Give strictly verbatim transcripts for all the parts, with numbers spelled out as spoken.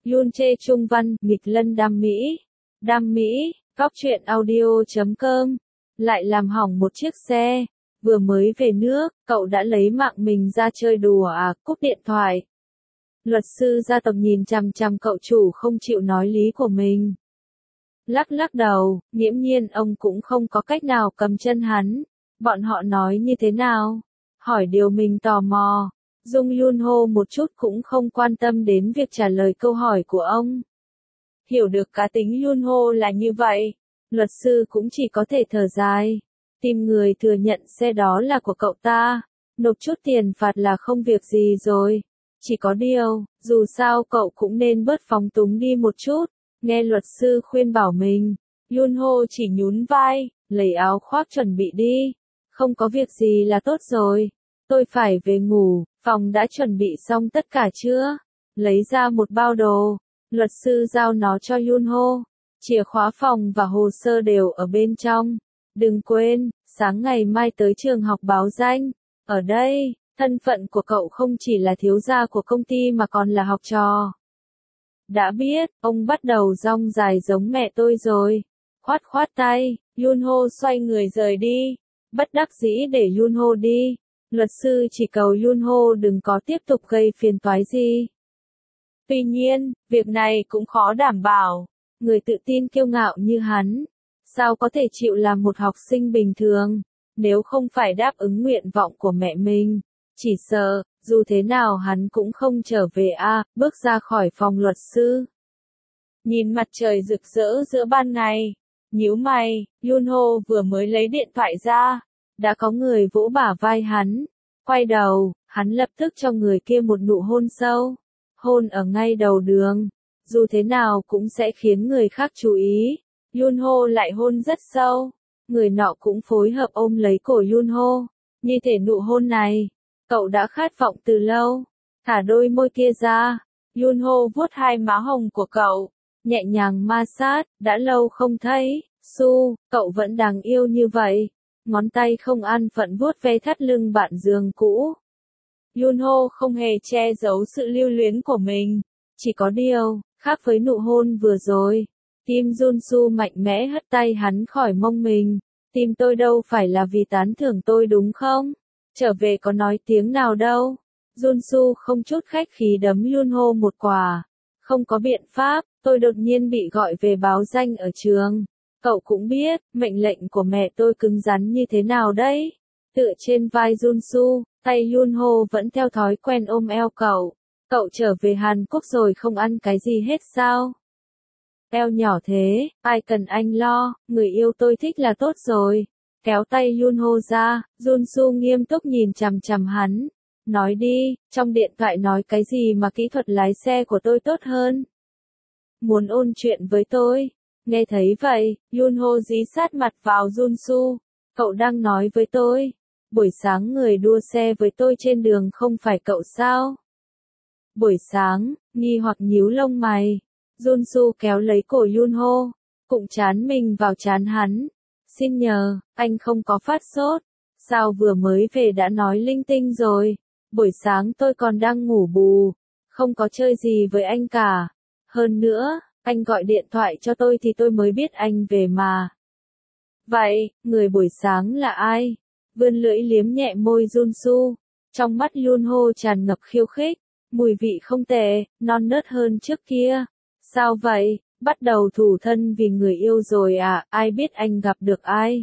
Yun Chê Trung Văn, nghịch lân đam mỹ. Đam mỹ, góc truyện audio chấm com. Lại làm hỏng một chiếc xe. Vừa mới về nước, cậu đã lấy mạng mình ra chơi đùa à, cúp điện thoại. Luật sư gia tộc nhìn chằm chằm cậu chủ không chịu nói lý của mình. Lắc lắc đầu, nghiễm nhiên ông cũng không có cách nào cầm chân hắn. Bọn họ nói như thế nào? Hỏi điều mình tò mò. Dung Yun Ho một chút cũng không quan tâm đến việc trả lời câu hỏi của ông. Hiểu được cá tính Yun Ho là như vậy, luật sư cũng chỉ có thể thở dài. Tìm người thừa nhận xe đó là của cậu ta, nộp chút tiền phạt là không việc gì rồi. Chỉ có điều, dù sao cậu cũng nên bớt phóng túng đi một chút. Nghe luật sư khuyên bảo mình, Yun Ho chỉ nhún vai, lấy áo khoác chuẩn bị đi. Không có việc gì là tốt rồi. Tôi phải về ngủ, phòng đã chuẩn bị xong tất cả chưa? Lấy ra một bao đồ. Luật sư giao nó cho Yun Ho. Chìa khóa phòng và hồ sơ đều ở bên trong. Đừng quên, sáng ngày mai tới trường học báo danh. Ở đây, thân phận của cậu không chỉ là thiếu gia của công ty mà còn là học trò. Đã biết, ông bắt đầu rong dài giống mẹ tôi rồi. Khoát khoát tay, Yun Ho xoay người rời đi. Bất đắc dĩ để Yun Ho đi. Luật sư chỉ cầu Yun Ho đừng có tiếp tục gây phiền toái gì. Tuy nhiên, việc này cũng khó đảm bảo. Người tự tin kiêu ngạo như hắn, sao có thể chịu làm một học sinh bình thường, nếu không phải đáp ứng nguyện vọng của mẹ mình. Chỉ sợ, dù thế nào hắn cũng không trở về a. À, bước ra khỏi phòng luật sư. Nhìn mặt trời rực rỡ giữa ban ngày, nhíu mày, Yun Ho vừa mới lấy điện thoại ra, đã có người vỗ bả vai hắn. Quay đầu, hắn lập tức cho người kia một nụ hôn sâu. Hôn ở ngay đầu đường, dù thế nào cũng sẽ khiến người khác chú ý. Yun Ho lại hôn rất sâu. Người nọ cũng phối hợp ôm lấy cổ Yun Ho. Như thể nụ hôn này, cậu đã khát vọng từ lâu. Thả đôi môi kia ra. Yun Ho vuốt hai má hồng của cậu, nhẹ nhàng ma sát. Đã lâu không thấy, Su, cậu vẫn đáng yêu như vậy. Ngón tay không an phận vuốt ve thắt lưng bạn giường cũ. Yun Ho không hề che giấu sự lưu luyến của mình. Chỉ có điều, khác với nụ hôn vừa rồi, tim Jun Su mạnh mẽ hất tay hắn khỏi mông mình. Tim tôi đâu phải là vì tán thưởng tôi đúng không? Trở về có nói tiếng nào đâu. Jun Su không chút khách khí đấm Yun Ho một quả. Không có biện pháp, tôi đột nhiên bị gọi về báo danh ở trường. Cậu cũng biết, mệnh lệnh của mẹ tôi cứng rắn như thế nào đấy. Tựa trên vai Jun Su, tay Yun Ho vẫn theo thói quen ôm eo cậu. Cậu trở về Hàn Quốc rồi không ăn cái gì hết sao? Eo nhỏ thế, ai cần anh lo, người yêu tôi thích là tốt rồi. Kéo tay Yun Ho ra, Jun Su nghiêm túc nhìn chằm chằm hắn. Nói đi, trong điện thoại nói cái gì mà kỹ thuật lái xe của tôi tốt hơn? Muốn ôn chuyện với tôi? Nghe thấy vậy, Yun Ho dí sát mặt vào Jun Su. Cậu đang nói với tôi. Buổi sáng người đua xe với tôi trên đường không phải cậu sao? Buổi sáng, nghi hoặc nhíu lông mày. Jun Su kéo lấy cổ Yun Ho, cụng chán mình vào chán hắn. Xin nhờ, anh không có phát sốt. Sao vừa mới về đã nói linh tinh rồi? Buổi sáng tôi còn đang ngủ bù, không có chơi gì với anh cả. Hơn nữa, anh gọi điện thoại cho tôi thì tôi mới biết anh về mà. Vậy, người buổi sáng là ai? Vươn lưỡi liếm nhẹ môi Jun Su. Trong mắt Yun Ho tràn ngập khiêu khích. Mùi vị không tệ, non nớt hơn trước kia. Sao vậy, bắt đầu thủ thân vì người yêu rồi à, ai biết anh gặp được ai?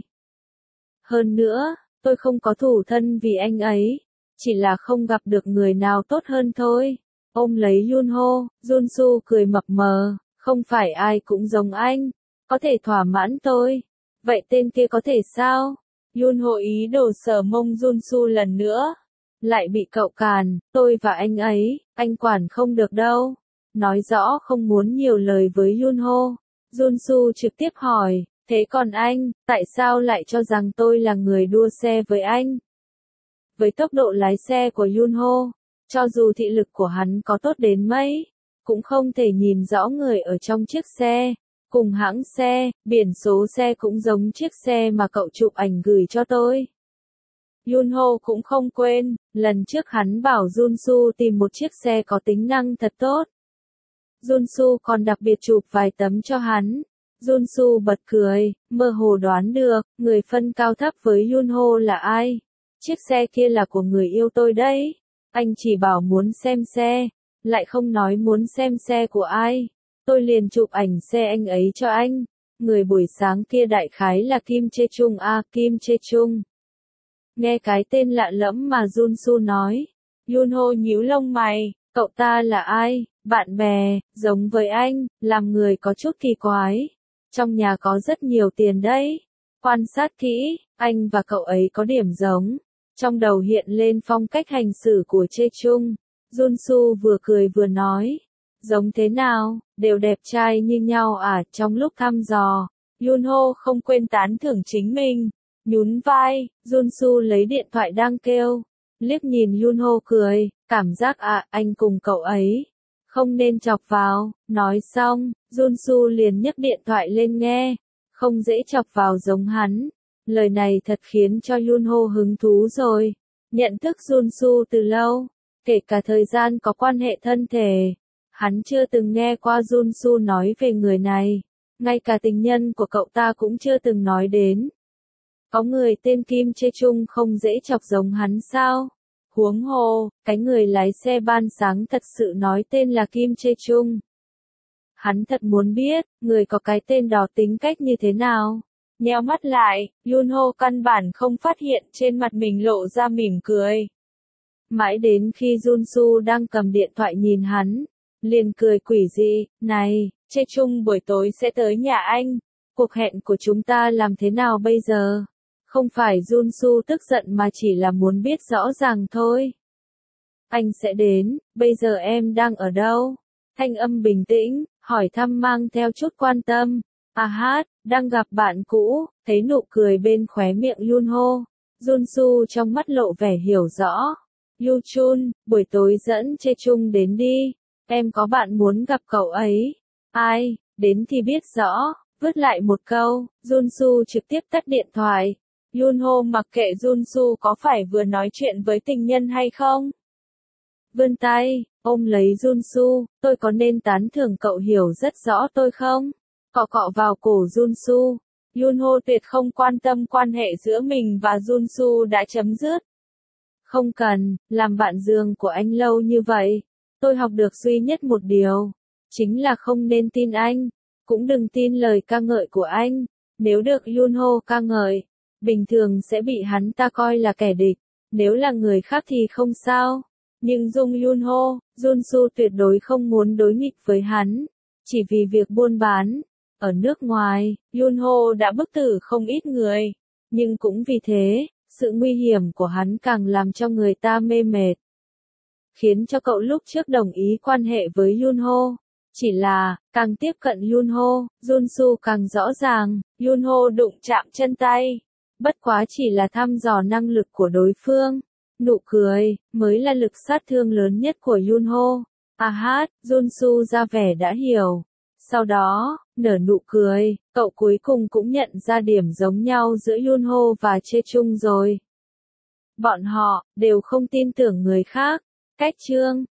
Hơn nữa, tôi không có thủ thân vì anh ấy. Chỉ là không gặp được người nào tốt hơn thôi. Ôm lấy Yun Ho, Jun Su cười mập mờ. Không phải ai cũng giống anh. Có thể thỏa mãn tôi. Vậy tên kia có thể sao? Yun Ho ý đồ sờ mông Jun Su lần nữa. Lại bị cậu càn, tôi và anh ấy, anh quản không được đâu. Nói rõ không muốn nhiều lời với Yun Ho. Jun Su trực tiếp hỏi, thế còn anh, tại sao lại cho rằng tôi là người đua xe với anh? Với tốc độ lái xe của Yun Ho, cho dù thị lực của hắn có tốt đến mấy, cũng không thể nhìn rõ người ở trong chiếc xe. Cùng hãng xe, biển số xe cũng giống chiếc xe mà cậu chụp ảnh gửi cho tôi. Yun Ho cũng không quên, lần trước hắn bảo Jun Su tìm một chiếc xe có tính năng thật tốt. Junsu còn đặc biệt chụp vài tấm cho hắn. Junsu bật cười, mơ hồ đoán được, người phân cao thấp với Yunho là ai. Chiếc xe kia là của người yêu tôi đấy. Anh chỉ bảo muốn xem xe, lại không nói muốn xem xe của ai. Tôi liền chụp ảnh xe anh ấy cho anh. Người buổi sáng kia đại khái là Kim Chê Chung à, Kim Chê Chung. Nghe cái tên lạ lẫm mà Junsu nói. Yunho nhíu lông mày, cậu ta là ai? Bạn bè, giống với anh, làm người có chút kỳ quái. Trong nhà có rất nhiều tiền đấy. Quan sát kỹ, anh và cậu ấy có điểm giống. Trong đầu hiện lên phong cách hành xử của Chê Chung. Junsu vừa cười vừa nói. Giống thế nào, đều đẹp trai như nhau à? Trong lúc thăm dò, Yunho không quên tán thưởng chính mình. Nhún vai, Junsu lấy điện thoại đang kêu. Liếc nhìn Yunho cười, cảm giác à, anh cùng cậu ấy. Không nên chọc vào, nói xong, Junsu liền nhấc điện thoại lên nghe. Không dễ chọc vào giống hắn. Lời này thật khiến cho Yunho hứng thú rồi. Nhận thức Junsu từ lâu, kể cả thời gian có quan hệ thân thể. Hắn chưa từng nghe qua Junsu nói về người này. Ngay cả tình nhân của cậu ta cũng chưa từng nói đến. Có người tên Kim Chê Chung không dễ chọc giống hắn sao? Huống hồ, cái người lái xe ban sáng thật sự nói tên là Kim Chê Chung. Hắn thật muốn biết, người có cái tên đó tính cách như thế nào. Nheo mắt lại, Yunho căn bản không phát hiện trên mặt mình lộ ra mỉm cười. Mãi đến khi Junsu đang cầm điện thoại nhìn hắn, liền cười quỷ dị, này, Chê Chung buổi tối sẽ tới nhà anh. Cuộc hẹn của chúng ta làm thế nào bây giờ? Không phải Junsu tức giận mà chỉ là muốn biết rõ ràng thôi. Anh sẽ đến, bây giờ em đang ở đâu? Thanh âm bình tĩnh, hỏi thăm mang theo chút quan tâm. À hát, đang gặp bạn cũ, thấy nụ cười bên khóe miệng Yunho. Junsu trong mắt lộ vẻ hiểu rõ. Yu Chun, buổi tối dẫn Chê Chung đến đi. Em có bạn muốn gặp cậu ấy. Ai, đến thì biết rõ. Vứt lại một câu, Junsu trực tiếp tắt điện thoại. Yunho mặc kệ Junsu có phải vừa nói chuyện với tình nhân hay không. Vươn tay, ôm lấy Junsu, tôi có nên tán thưởng cậu hiểu rất rõ tôi không? Cọ cọ vào cổ Junsu. Yunho tuyệt không quan tâm quan hệ giữa mình và Junsu đã chấm dứt. Không cần, làm bạn giường của anh lâu như vậy. Tôi học được duy nhất một điều. Chính là không nên tin anh. Cũng đừng tin lời ca ngợi của anh. Nếu được Yunho ca ngợi, bình thường sẽ bị hắn ta coi là kẻ địch. Nếu là người khác thì không sao. Nhưng Dung Yunho, Junsu tuyệt đối không muốn đối nghịch với hắn. Chỉ vì việc buôn bán. Ở nước ngoài, Yunho đã bức tử không ít người. Nhưng cũng vì thế, sự nguy hiểm của hắn càng làm cho người ta mê mệt. Khiến cho cậu lúc trước đồng ý quan hệ với Yunho. Chỉ là, càng tiếp cận Yunho, Junsu càng rõ ràng, Yunho đụng chạm chân tay. Bất quá chỉ là thăm dò năng lực của đối phương. Nụ cười, mới là lực sát thương lớn nhất của Yunho. À hát, Junsu ra vẻ đã hiểu. Sau đó, nở nụ cười, cậu cuối cùng cũng nhận ra điểm giống nhau giữa Yunho và Chê Chung rồi. Bọn họ, đều không tin tưởng người khác. Cách chương